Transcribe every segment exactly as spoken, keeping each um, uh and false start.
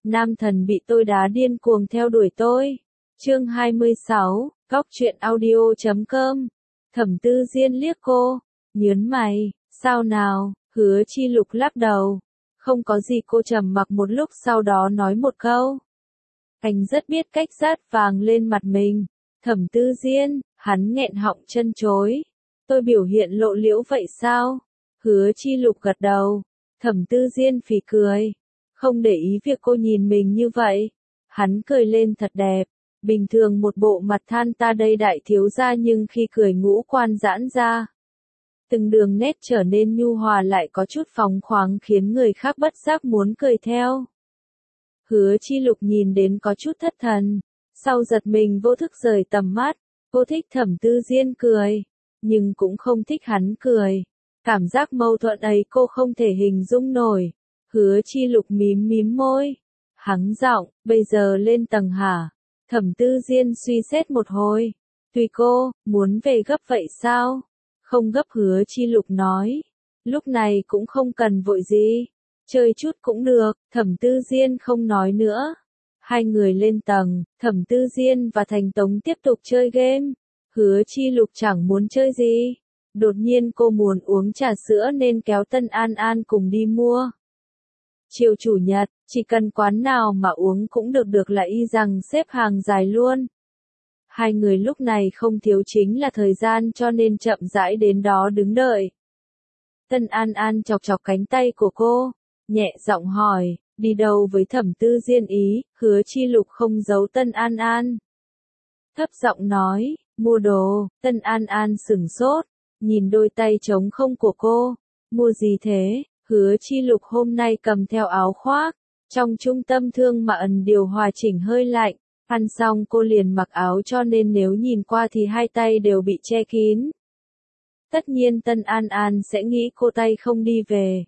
Nam thần bị tôi đá điên cuồng theo đuổi tôi. Chương hai mươi sáu, Góc truyện audio chấm com. Thẩm Tư Diên liếc cô, nhớn mày, sao nào? Hứa Chi Lục lắc đầu. Không có gì. Cô trầm mặc một lúc sau đó nói một câu. Anh rất biết cách dát vàng lên mặt mình. Thẩm Tư Diên, hắn nghẹn họng chân chối. Tôi biểu hiện lộ liễu vậy sao? Hứa Chi Lục gật đầu. Thẩm Tư Diên phì cười. Không để ý việc cô nhìn mình như vậy. Hắn cười lên thật đẹp. Bình thường một bộ mặt than ta đây đại thiếu gia, nhưng khi cười ngũ quan giãn ra. Từng đường nét trở nên nhu hòa lại có chút phóng khoáng khiến người khác bất giác muốn cười theo. Hứa Chi Lục nhìn đến có chút thất thần. Sau giật mình vô thức rời tầm mắt. Cô thích Thẩm Tư Diên cười. Nhưng cũng không thích hắn cười. Cảm giác mâu thuẫn ấy cô không thể hình dung nổi. Hứa Chi Lục mím mím môi. Hắng giọng, bây giờ lên tầng hả? Thẩm Tư Diên suy xét một hồi. Tùy cô, muốn về gấp vậy sao? Không gấp. Hứa Chi Lục nói. Lúc này cũng không cần vội gì. Chơi chút cũng được. Thẩm Tư Diên không nói nữa. Hai người lên tầng, Thẩm Tư Diên và Thành Tống tiếp tục chơi game. Hứa Chi Lục chẳng muốn chơi gì. Đột nhiên cô muốn uống trà sữa nên kéo Tân An An cùng đi mua. Chiều chủ nhật, chỉ cần quán nào mà uống cũng được được là y rằng xếp hàng dài luôn. Hai người lúc này không thiếu chính là thời gian cho nên chậm rãi đến đó đứng đợi. Tân An An chọc chọc cánh tay của cô, nhẹ giọng hỏi, đi đâu với Thẩm Tư Diên ý? Hứa Chi Lục không giấu Tân An An. Thấp giọng nói, mua đồ. Tân An An sửng sốt, nhìn đôi tay trống không của cô. Mua gì thế? Hứa Chi Lục hôm nay cầm theo áo khoác. Trong trung tâm thương mại điều hòa chỉnh hơi lạnh. Ăn xong cô liền mặc áo cho nên nếu nhìn qua thì hai tay đều bị che kín. Tất nhiên Tân An An sẽ nghĩ cô tay không đi về.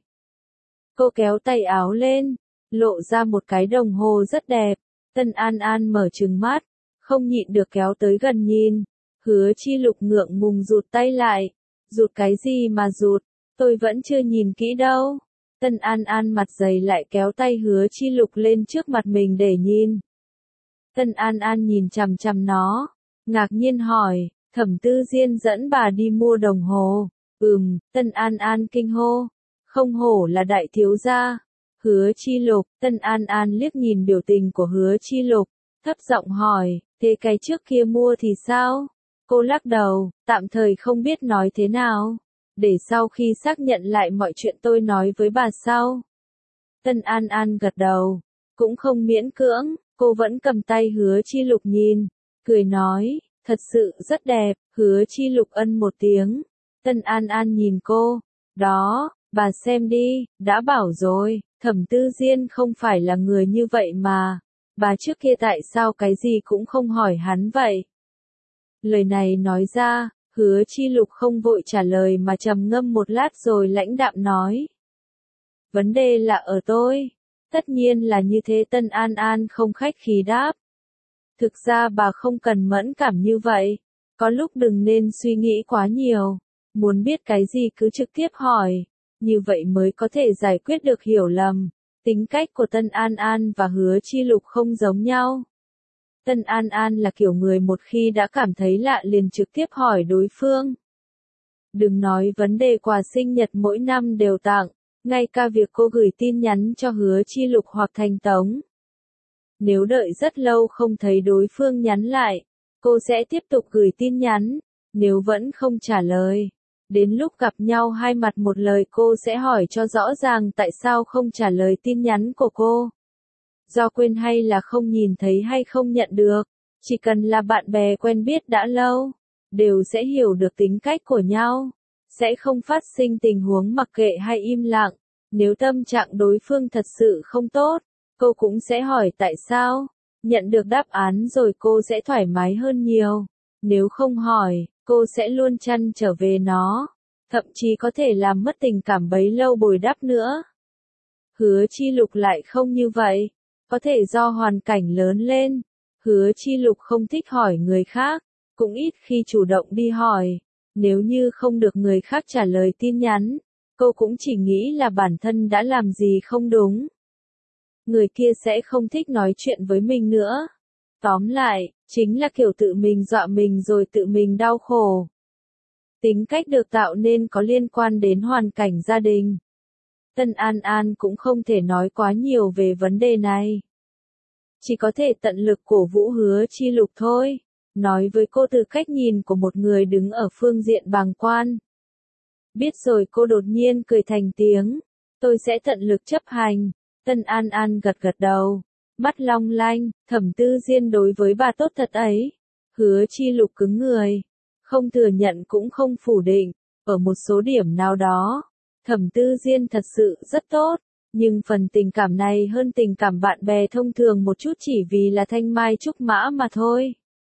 Cô kéo tay áo lên, lộ ra một cái đồng hồ rất đẹp. Tân An An mở trừng mắt, không nhịn được kéo tới gần nhìn. Hứa Chi Lục ngượng ngùng rụt tay lại. Rụt cái gì mà rụt? Tôi vẫn chưa nhìn kỹ đâu. Tân An An mặt dày lại kéo tay Hứa Chi Lục lên trước mặt mình để nhìn. Tân An An nhìn chằm chằm nó, ngạc nhiên hỏi, Thẩm Tư Diên dẫn bà đi mua đồng hồ. Ừm. Tân An An kinh hô. Không hổ là đại thiếu gia. Hứa Chi Lục. Tân An An liếc nhìn biểu tình của Hứa Chi Lục, thấp giọng hỏi, thế cái trước kia mua thì sao? Cô lắc đầu, tạm thời không biết nói thế nào. Để sau khi xác nhận lại mọi chuyện tôi nói với bà sau. Tân An An gật đầu, cũng không miễn cưỡng, cô vẫn cầm tay Hứa Chi Lục nhìn, cười nói, thật sự rất đẹp. Hứa Chi Lục ân một tiếng. Tân An An nhìn cô, đó, bà xem đi, đã bảo rồi, Thẩm Tư Diên không phải là người như vậy mà. Bà trước kia tại sao cái gì cũng không hỏi hắn vậy? Lời này nói ra, Hứa Chi Lục không vội trả lời mà trầm ngâm một lát rồi lãnh đạm nói. Vấn đề là ở tôi. Tất nhiên là như thế. Tân An An không khách khí đáp. Thực ra bà không cần mẫn cảm như vậy. Có lúc đừng nên suy nghĩ quá nhiều. Muốn biết cái gì cứ trực tiếp hỏi. Như vậy mới có thể giải quyết được hiểu lầm. Tính cách của Tân An An và Hứa Chi Lục không giống nhau. Tân An An là kiểu người một khi đã cảm thấy lạ liền trực tiếp hỏi đối phương. Đừng nói vấn đề quà sinh nhật mỗi năm đều tặng, ngay cả việc cô gửi tin nhắn cho Hứa Chi Lục hoặc Thành Tống. Nếu đợi rất lâu không thấy đối phương nhắn lại, cô sẽ tiếp tục gửi tin nhắn, nếu vẫn không trả lời. Đến lúc gặp nhau hai mặt một lời cô sẽ hỏi cho rõ ràng tại sao không trả lời tin nhắn của cô. Do quên hay là không nhìn thấy hay không nhận được, chỉ cần là bạn bè quen biết đã lâu, đều sẽ hiểu được tính cách của nhau, sẽ không phát sinh tình huống mặc kệ hay im lặng. Nếu tâm trạng đối phương thật sự không tốt, cô cũng sẽ hỏi tại sao, nhận được đáp án rồi cô sẽ thoải mái hơn nhiều. Nếu không hỏi, cô sẽ luôn trăn trở về nó, thậm chí có thể làm mất tình cảm bấy lâu bồi đắp nữa. Hứa Chi Lục lại không như vậy. Có thể do hoàn cảnh lớn lên, Hứa Chi Lục không thích hỏi người khác, cũng ít khi chủ động đi hỏi. Nếu như không được người khác trả lời tin nhắn, cô cũng chỉ nghĩ là bản thân đã làm gì không đúng. người kia sẽ không thích nói chuyện với mình nữa. Tóm lại, chính là kiểu tự mình dọa mình rồi tự mình đau khổ. Tính cách được tạo nên có liên quan đến hoàn cảnh gia đình. Tân An An cũng không thể nói quá nhiều về vấn đề này. Chỉ có thể tận lực cổ vũ Hứa Chi Lục thôi, nói với cô từ cách nhìn của một người đứng ở phương diện bàng quan. Biết rồi cô đột nhiên cười thành tiếng, tôi sẽ tận lực chấp hành. Tân An An gật gật đầu, mắt long lanh, Thẩm Tư Diên đối với bà tốt thật ấy. Hứa Chi Lục cứng người, không thừa nhận cũng không phủ định, ở một số điểm nào đó, Thẩm Tư Diên thật sự rất tốt, nhưng phần tình cảm này hơn tình cảm bạn bè thông thường một chút chỉ vì là thanh mai trúc mã mà thôi.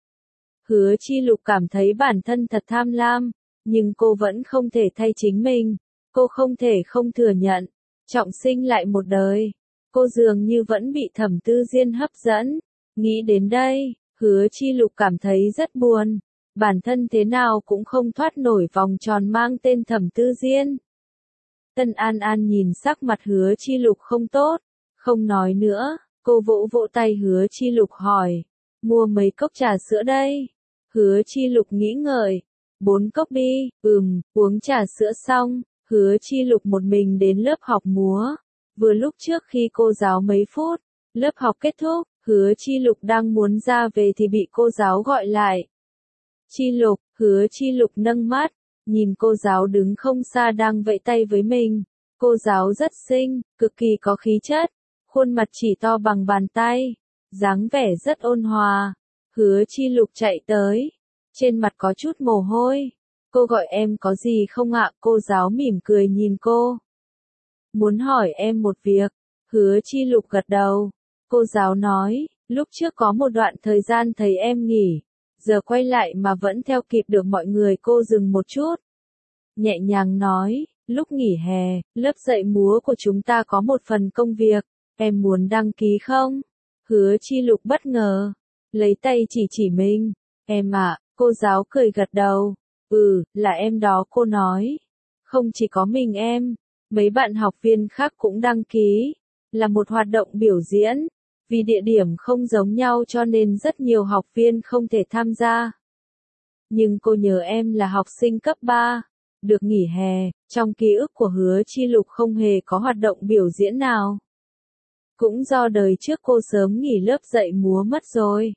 Hứa Chi Lục cảm thấy bản thân thật tham lam, nhưng cô vẫn không thể thay chính mình, cô không thể không thừa nhận, trọng sinh lại một đời, cô dường như vẫn bị Thẩm Tư Diên hấp dẫn. Nghĩ đến đây, Hứa Chi Lục cảm thấy rất buồn, bản thân thế nào cũng không thoát nổi vòng tròn mang tên Thẩm Tư Diên. Tân An An nhìn sắc mặt Hứa Chi Lục không tốt, không nói nữa, cô vỗ vỗ tay Hứa Chi Lục hỏi, mua mấy cốc trà sữa đây? Hứa Chi Lục nghĩ ngợi, bốn cốc đi, ừm, uống trà sữa xong, Hứa Chi Lục một mình đến lớp học múa, vừa lúc trước khi cô giáo mấy phút, lớp học kết thúc, Hứa Chi Lục đang muốn ra về thì bị cô giáo gọi lại. Chi Lục, Hứa Chi Lục nâng mắt, nhìn cô giáo đứng không xa đang vẫy tay với mình. Cô giáo rất xinh, cực kỳ có khí chất, khuôn mặt chỉ to bằng bàn tay, dáng vẻ rất ôn hòa. Hứa Chi Lục chạy tới, trên mặt có chút mồ hôi. Cô gọi em có gì không ạ? Cô giáo mỉm cười nhìn cô. Muốn hỏi em một việc. Hứa Chi Lục gật đầu. Cô giáo nói, lúc trước có một đoạn thời gian thấy em nghỉ, giờ quay lại mà vẫn theo kịp được mọi người. Cô dừng một chút, nhẹ nhàng nói, lúc nghỉ hè, lớp dạy múa của chúng ta có một phần công việc, em muốn đăng ký không? Hứa Chi Lục bất ngờ, lấy tay chỉ chỉ mình, em ạ, cô giáo cười gật đầu, ừ, là em đó. Cô nói, không chỉ có mình em, mấy bạn học viên khác cũng đăng ký, là một hoạt động biểu diễn, vì địa điểm không giống nhau cho nên rất nhiều học viên không thể tham gia. Nhưng cô nhớ em là học sinh cấp ba, được nghỉ hè, trong ký ức của Hứa Chi Lục không hề có hoạt động biểu diễn nào. Cũng do đời trước cô sớm nghỉ lớp dạy múa mất rồi.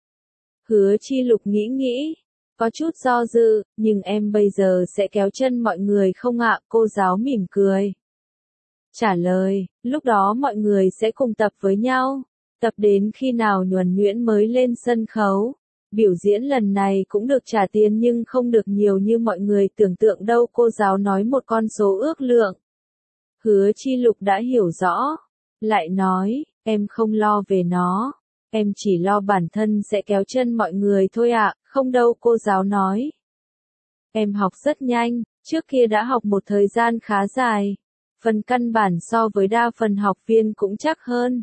Hứa Chi Lục nghĩ nghĩ, có chút do dự, nhưng em bây giờ sẽ kéo chân mọi người không ạ? Cô giáo mỉm cười trả lời, lúc đó mọi người sẽ cùng tập với nhau, tập đến khi nào nhuần nhuyễn mới lên sân khấu. Biểu diễn lần này cũng được trả tiền nhưng không được nhiều như mọi người tưởng tượng đâu. Cô giáo nói một con số ước lượng. Hứa Chi Lục đã hiểu rõ, lại nói, em không lo về nó, em chỉ lo bản thân sẽ kéo chân mọi người thôi ạ. Không đâu, cô giáo nói. Em học rất nhanh, trước kia đã học một thời gian khá dài, phần căn bản so với đa phần học viên cũng chắc hơn.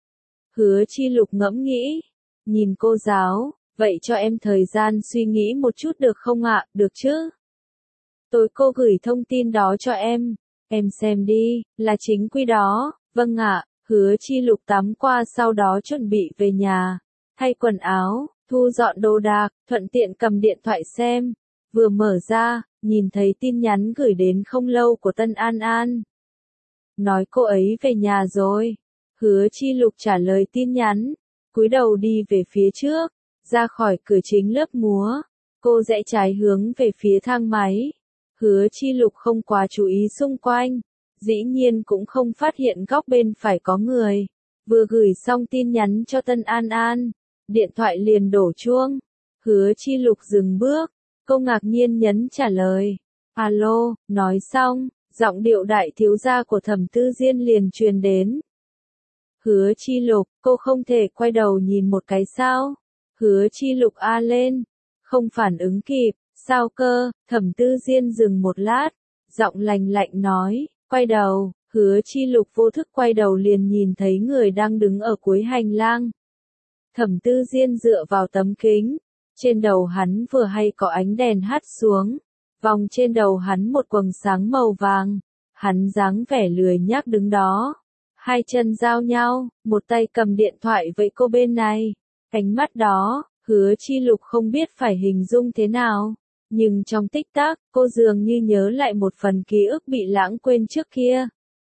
Hứa Chi Lục ngẫm nghĩ, nhìn cô giáo, vậy cho em thời gian suy nghĩ một chút được không ạ? Được chứ? Tối cô gửi thông tin đó cho em, em xem đi, là chính quy đó. Vâng ạ. Hứa Chi Lục tắm qua sau đó chuẩn bị về nhà, thay quần áo, thu dọn đồ đạc, thuận tiện cầm điện thoại xem. Vừa mở ra, nhìn thấy tin nhắn gửi đến không lâu của Tân An An. Nói cô ấy về nhà rồi. Hứa Chi Lục trả lời tin nhắn, cúi đầu đi về phía trước, ra khỏi cửa chính lớp múa. Cô rẽ trái hướng về phía thang máy. Hứa Chi Lục không quá chú ý xung quanh, dĩ nhiên cũng không phát hiện góc bên phải có người. Vừa gửi xong tin nhắn cho Tân An An, điện thoại liền đổ chuông. Hứa Chi Lục dừng bước, cô ngạc nhiên nhấn trả lời. Alo, nói xong, giọng điệu đại thiếu gia của Thẩm Tư Diên liền truyền đến. Hứa Chi Lục, cô không thể quay đầu nhìn một cái sao? Hứa Chi Lục a lên, không phản ứng kịp, sao cơ? Thẩm Tư Diên dừng một lát, giọng lành lạnh nói, quay đầu. Hứa Chi Lục vô thức quay đầu liền nhìn thấy người đang đứng ở cuối hành lang. Thẩm Tư Diên dựa vào tấm kính, trên đầu hắn vừa hay có ánh đèn hắt xuống, vòng trên đầu hắn một quầng sáng màu vàng, hắn dáng vẻ lười nhác đứng đó. Hai chân giao nhau, một tay cầm điện thoại với cô bên này. Ánh mắt đó, Hứa Chi Lục không biết phải hình dung thế nào. Nhưng trong tích tắc, cô dường như nhớ lại một phần ký ức bị lãng quên trước kia.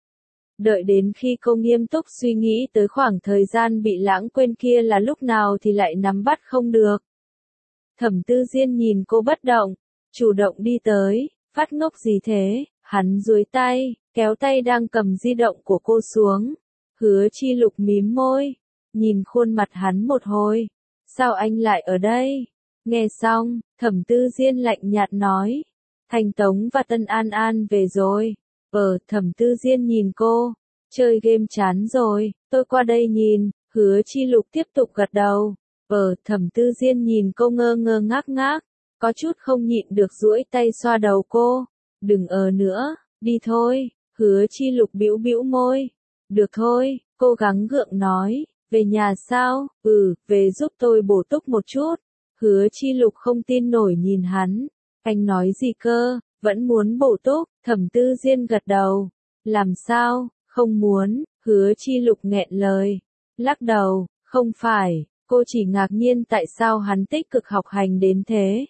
Đợi đến khi cô nghiêm túc suy nghĩ tới khoảng thời gian bị lãng quên kia là lúc nào thì lại nắm bắt không được. Thẩm Tư Diên nhìn cô bất động, chủ động đi tới, phát ngốc gì thế, hắn duỗi tay, kéo tay đang cầm di động của cô xuống. Hứa Chi Lục mím môi, nhìn khuôn mặt hắn một hồi. Sao anh lại ở đây? Nghe xong, Thẩm Tư Diên lạnh nhạt nói. Thành Tống và Tân An An về rồi. Ờ, Thẩm Tư Diên nhìn cô. Chơi game chán rồi, tôi qua đây nhìn. Hứa Chi Lục tiếp tục gật đầu. Ờ, Thẩm Tư Diên nhìn cô ngơ ngơ ngác ngác. Có chút không nhịn được duỗi tay xoa đầu cô. Đừng ở nữa, đi thôi. Hứa Chi Lục bĩu bĩu môi. Được thôi, cô gắng gượng nói. Về nhà sao? Ừ, về giúp tôi bổ túc một chút. Hứa Chi Lục không tin nổi nhìn hắn. Anh nói gì cơ? Vẫn muốn bổ túc? Thẩm Tư Diên gật đầu. Làm sao? Không muốn. Hứa Chi Lục nghẹn lời. Lắc đầu. Không phải. Cô chỉ ngạc nhiên tại sao hắn tích cực học hành đến thế.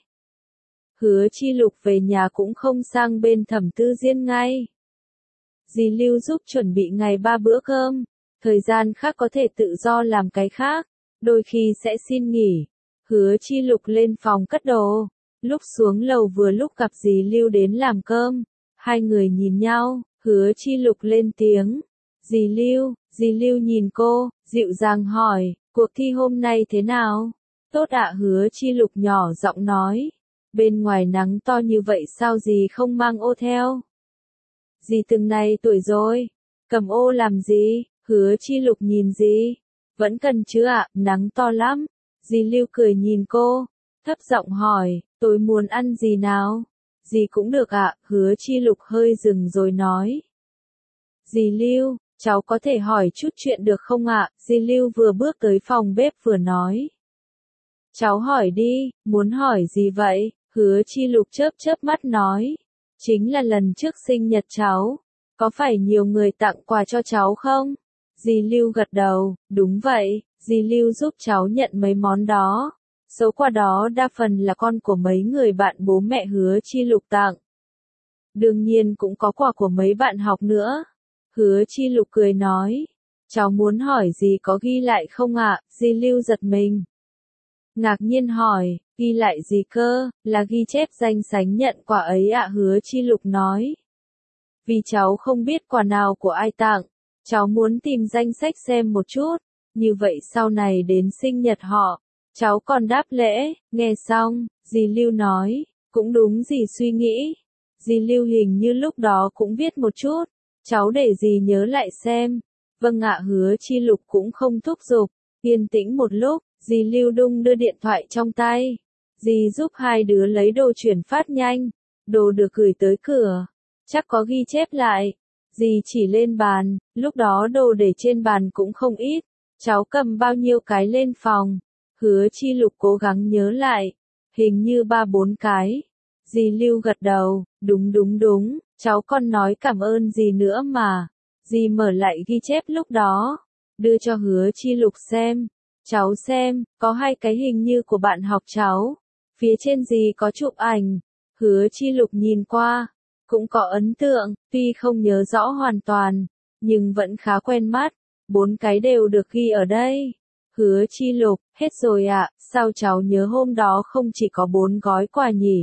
Hứa Chi Lục về nhà cũng không sang bên Thẩm Tư Diên ngay. Dì Lưu giúp chuẩn bị ngày ba bữa cơm. Thời gian khác có thể tự do làm cái khác. Đôi khi sẽ xin nghỉ. Hứa Chi Lục lên phòng cất đồ. Lúc xuống lầu vừa lúc gặp dì Lưu đến làm cơm. Hai người nhìn nhau, Hứa Chi Lục lên tiếng. Dì Lưu, dì Lưu nhìn cô, dịu dàng hỏi, cuộc thi hôm nay thế nào? Tốt ạ. Hứa Chi Lục nhỏ giọng nói. Bên ngoài nắng to như vậy sao dì không mang ô theo? Dì từng này tuổi rồi. Cầm ô làm gì? Hứa Chi Lục nhìn dì. Vẫn cần chứ ạ, nắng to lắm. Dì Lưu cười nhìn cô, thấp giọng hỏi, tôi muốn ăn gì nào? Dì cũng được ạ. Hứa Chi Lục hơi dừng rồi nói. Dì Lưu, cháu có thể hỏi chút chuyện được không ạ? Dì Lưu vừa bước tới phòng bếp vừa nói. Cháu hỏi đi, muốn hỏi gì vậy? Hứa Chi Lục chớp chớp mắt nói. Chính là lần trước sinh nhật cháu. Có phải nhiều người tặng quà cho cháu không? Dì Lưu gật đầu, đúng vậy, dì Lưu giúp cháu nhận mấy món đó. Số quà đó đa phần là con của mấy người bạn bố mẹ Hứa Chi Lục tặng. Đương nhiên cũng có quà của mấy bạn học nữa. Hứa Chi Lục cười nói. Cháu muốn hỏi gì có ghi lại không ạ? Dì Lưu giật mình. Ngạc nhiên hỏi, ghi lại gì cơ? Là ghi chép danh sách nhận quà ấy ạ. Hứa Chi Lục nói. Vì cháu không biết quà nào của ai tặng. Cháu muốn tìm danh sách xem một chút, như vậy sau này đến sinh nhật họ, cháu còn đáp lễ. Nghe xong, dì Lưu nói, cũng đúng dì suy nghĩ. Dì Lưu hình như lúc đó cũng viết một chút, cháu để dì nhớ lại xem. Vâng ạ. Hứa Chi Lục cũng không thúc giục, yên tĩnh một lúc, dì Lưu đung đưa điện thoại trong tay. Dì giúp hai đứa lấy đồ chuyển phát nhanh, đồ được gửi tới cửa, chắc có ghi chép lại. Dì chỉ lên bàn, lúc đó đồ để trên bàn cũng không ít. Cháu cầm bao nhiêu cái lên phòng? Hứa Chi Lục cố gắng nhớ lại. Hình như ba bốn cái. Dì Lưu gật đầu, đúng đúng đúng, cháu còn nói cảm ơn dì nữa mà. Dì mở lại ghi chép lúc đó, đưa cho Hứa Chi Lục xem. Cháu xem, có hai cái hình như của bạn học cháu. Phía trên dì có chụp ảnh. Hứa Chi Lục nhìn qua. Cũng có ấn tượng, tuy không nhớ rõ hoàn toàn, nhưng vẫn khá quen mắt. Bốn cái đều được ghi ở đây. Hứa Chi Lục, hết rồi ạ. À, sao cháu nhớ hôm đó không chỉ có bốn gói quà nhỉ?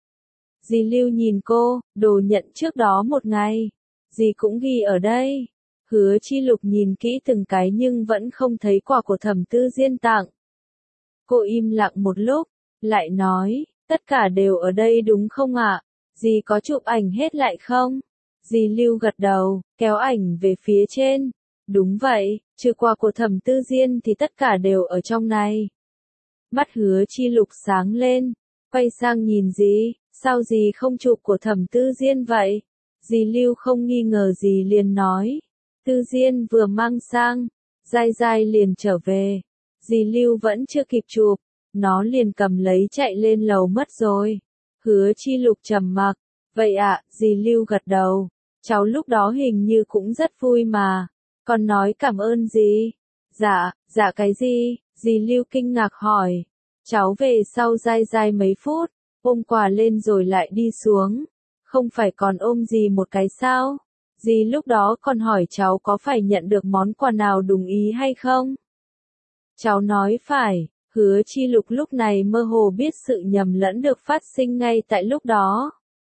Dì Lưu nhìn cô, đồ nhận trước đó một ngày. Dì cũng ghi ở đây. Hứa Chi Lục nhìn kỹ từng cái nhưng vẫn không thấy quà của Thẩm Tư Diên tặng. Cô im lặng một lúc, lại nói, tất cả đều ở đây đúng không ạ? À? Dì có chụp ảnh hết lại không? Dì Lưu gật đầu, kéo ảnh về phía trên. Đúng vậy, trừ quà của Thẩm Tư Diên thì tất cả đều ở trong này. Mắt Hứa Chi Lục sáng lên, quay sang nhìn dì, sao dì không chụp của Thẩm Tư Diên vậy? Dì Lưu không nghi ngờ gì liền nói. Tư Diên vừa mang sang, dai dai liền trở về. Dì Lưu vẫn chưa kịp chụp, nó liền cầm lấy chạy lên lầu mất rồi. Hứa Chi Lục trầm mặc. Vậy ạ. À, dì Lưu gật đầu. Cháu lúc đó hình như cũng rất vui mà. Con nói cảm ơn gì? Dạ, dạ cái gì? Dì Lưu kinh ngạc hỏi. Cháu về sau dai dai mấy phút, ôm quà lên rồi lại đi xuống. Không phải còn ôm dì một cái sao? Dì lúc đó còn hỏi cháu có phải nhận được món quà nào đúng ý hay không? Cháu nói phải. Hứa Chi Lục lúc này mơ hồ biết sự nhầm lẫn được phát sinh ngay tại lúc đó.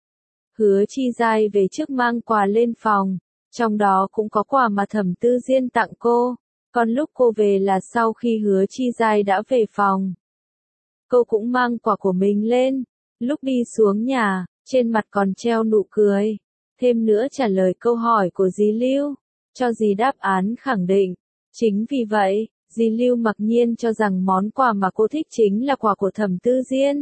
Hứa Chi Giai về trước mang quà lên phòng, trong đó cũng có quà mà Thẩm Tư Diên tặng cô, còn lúc cô về là sau khi Hứa Chi Giai đã về phòng. Cô cũng mang quà của mình lên, lúc đi xuống nhà, trên mặt còn treo nụ cười, thêm nữa trả lời câu hỏi của dì Lưu, cho dì đáp án khẳng định. Chính vì vậy, dì Lưu mặc nhiên cho rằng món quà mà cô thích chính là quà của Thẩm Tư Diên.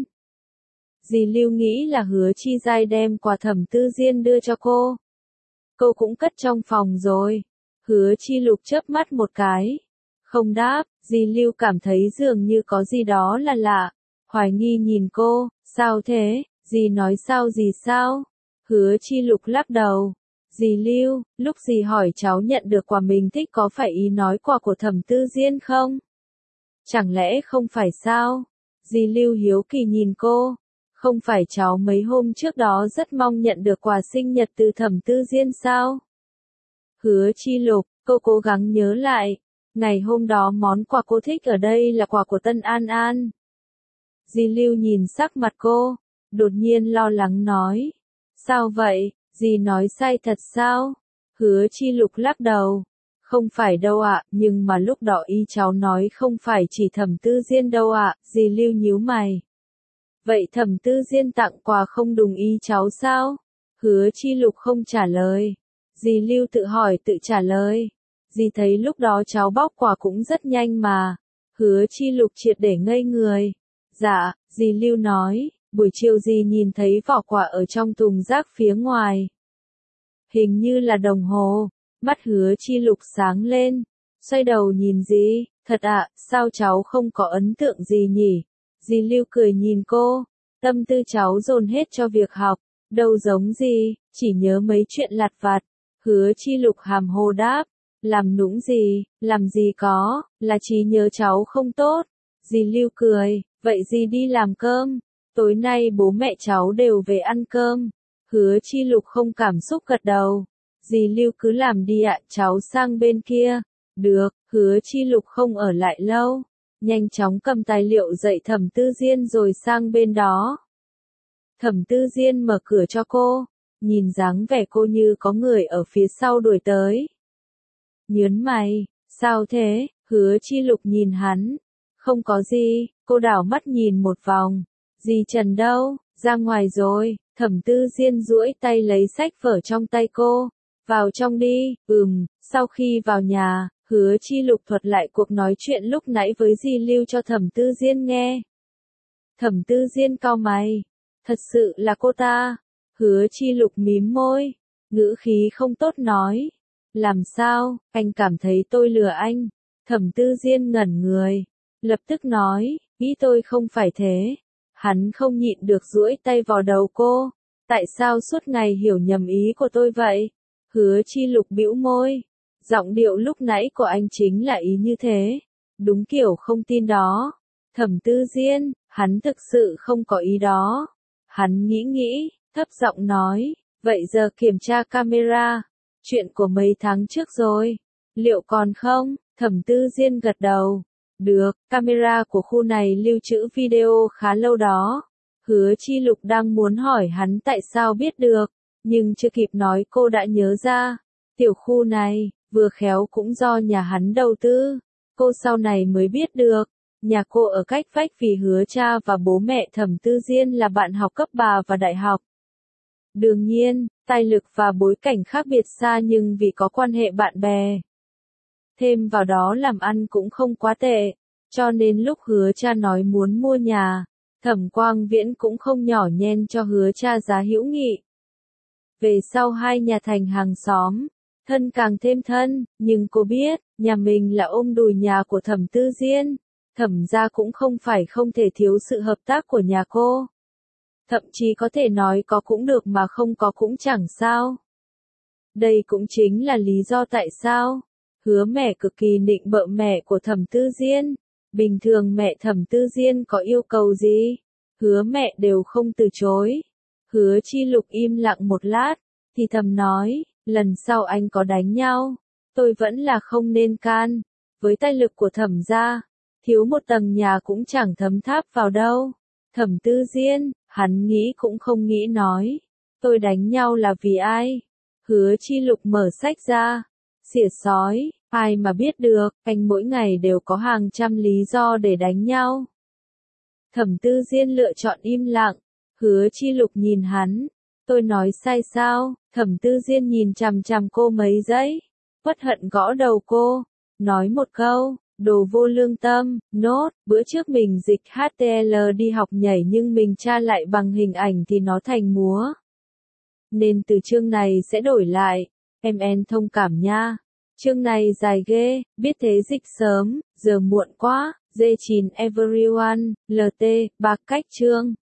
Dì Lưu nghĩ là Hứa Chi Giai đem quà Thẩm Tư Diên đưa cho cô. Cô cũng cất trong phòng rồi. Hứa Chi Lục chớp mắt một cái. Không đáp, dì Lưu cảm thấy dường như có gì đó là lạ. Hoài nghi nhìn cô, sao thế, dì nói sao gì sao? Hứa Chi Lục lắc đầu. Dì Lưu, lúc dì hỏi cháu nhận được quà mình thích có phải ý nói quà của Thẩm Tư Diên không? Chẳng lẽ không phải sao? Dì Lưu hiếu kỳ nhìn cô. Không phải cháu mấy hôm trước đó rất mong nhận được quà sinh nhật từ Thẩm Tư Diên sao? Hứa Chi Lục, cô cố gắng nhớ lại. Ngày hôm đó món quà cô thích ở đây là quà của Tân An An. Dì Lưu nhìn sắc mặt cô, đột nhiên lo lắng nói. Sao vậy, dì nói sai thật sao? Hứa Chi Lục lắc đầu. Không phải đâu ạ, nhưng mà lúc đó ý cháu nói không phải chỉ Thẩm Tư Diên đâu ạ, dì Lưu nhíu mày. Vậy Thẩm Tư Diên tặng quà không đúng ý cháu sao? Hứa Chi Lục không trả lời. Dì Lưu tự hỏi tự trả lời. Dì thấy lúc đó cháu bóc quà cũng rất nhanh mà. Hứa Chi Lục triệt để ngây người. Dạ, dì Lưu nói, buổi chiều dì nhìn thấy vỏ quà ở trong thùng rác phía ngoài. Hình như là đồng hồ. Mắt Hứa Chi Lục sáng lên. Xoay đầu nhìn dì, thật ạ, sao cháu không có ấn tượng gì nhỉ? Dì Lưu cười nhìn cô, tâm tư cháu dồn hết cho việc học, đâu giống gì, chỉ nhớ mấy chuyện lặt vặt. Hứa Chi Lục hàm hồ đáp, làm nũng gì, làm gì có, là trí nhớ cháu không tốt. Dì Lưu cười, vậy dì đi làm cơm, tối nay bố mẹ cháu đều về ăn cơm. Hứa Chi Lục không cảm xúc gật đầu, dì Lưu cứ làm đi ạ, cháu sang bên kia. Được, Hứa Chi Lục không ở lại lâu. Nhanh chóng cầm tài liệu dạy Thẩm Tư Diên rồi sang bên đó. Thẩm Tư Diên mở cửa cho cô, nhìn dáng vẻ cô như có người ở phía sau đuổi tới. Nhớn mày, sao thế? Hứa Chi Lục nhìn hắn. Không có gì, cô đảo mắt nhìn một vòng. Dì Trần đâu? Ra ngoài rồi. Thẩm Tư Diên duỗi tay lấy sách vở trong tay cô. Vào trong đi. Ừm, sau khi vào nhà, Hứa Chi Lục thuật lại cuộc nói chuyện lúc nãy với dì Lưu cho Thẩm Tư Diên nghe. Thẩm Tư Diên cau mày. Thật sự là cô ta. Hứa Chi Lục mím môi. Ngữ khí không tốt nói. Làm sao, anh cảm thấy tôi lừa anh? Thẩm Tư Diên ngẩn người. Lập tức nói, ý tôi không phải thế. Hắn không nhịn được duỗi tay vào đầu cô. Tại sao suốt ngày hiểu nhầm ý của tôi vậy? Hứa Chi Lục bĩu môi. Giọng điệu lúc nãy của anh chính là ý như thế. Đúng kiểu không tin đó. Thẩm Tư Diên, hắn thực sự không có ý đó. Hắn nghĩ nghĩ, thấp giọng nói, vậy giờ kiểm tra camera. Chuyện của mấy tháng trước rồi. Liệu còn không? Thẩm Tư Diên gật đầu. Được, camera của khu này lưu trữ video khá lâu đó. Hứa Chi Lục đang muốn hỏi hắn tại sao biết được, nhưng chưa kịp nói cô đã nhớ ra. Tiểu khu này, vừa khéo cũng do nhà hắn đầu tư. Cô sau này mới biết được, nhà cô ở cách vách vì Hứa cha và bố mẹ Thẩm Tư Diên là bạn học cấp ba và đại học. Đương nhiên, tài lực và bối cảnh khác biệt xa nhưng vì có quan hệ bạn bè. Thêm vào đó làm ăn cũng không quá tệ, cho nên lúc Hứa cha nói muốn mua nhà, Thẩm Quang Viễn cũng không nhỏ nhen cho Hứa cha giá hữu nghị. Về sau hai nhà thành hàng xóm, thân càng thêm thân, nhưng cô biết, nhà mình là ôm đùi nhà của Thẩm Tư Diên, Thẩm gia cũng không phải không thể thiếu sự hợp tác của nhà cô. Thậm chí có thể nói có cũng được mà không có cũng chẳng sao. Đây cũng chính là lý do tại sao Hứa mẹ cực kỳ nịnh bợ mẹ của Thẩm Tư Diên. Bình thường mẹ Thẩm Tư Diên có yêu cầu gì, hứa mẹ đều không từ chối. Hứa Chi Lục im lặng một lát, thì thầm nói, lần sau anh có đánh nhau, tôi vẫn là không nên can. Với tài lực của Thẩm gia, thiếu một tầng nhà cũng chẳng thấm tháp vào đâu. Thẩm Tư Diên, hắn nghĩ cũng không nghĩ nói, tôi đánh nhau là vì ai? Hứa Chi Lục mở sách ra, xỉa sói, ai mà biết được, anh mỗi ngày đều có hàng trăm lý do để đánh nhau. Thẩm Tư Diên lựa chọn im lặng, Hứa Chi Lục nhìn hắn, tôi nói sai sao? Thẩm Tư Diên nhìn chằm chằm cô mấy giây, uất hận gõ đầu cô, nói một câu, đồ vô lương tâm. Nốt, bữa trước mình dịch hát tê lờ đi học nhảy nhưng mình tra lại bằng hình ảnh thì nó thành múa. Nên từ chương này sẽ đổi lại, em en thông cảm nha. Chương này dài ghê, biết thế dịch sớm, giờ muộn quá. giê chín Everyone, lờ tê, bạc cách chương.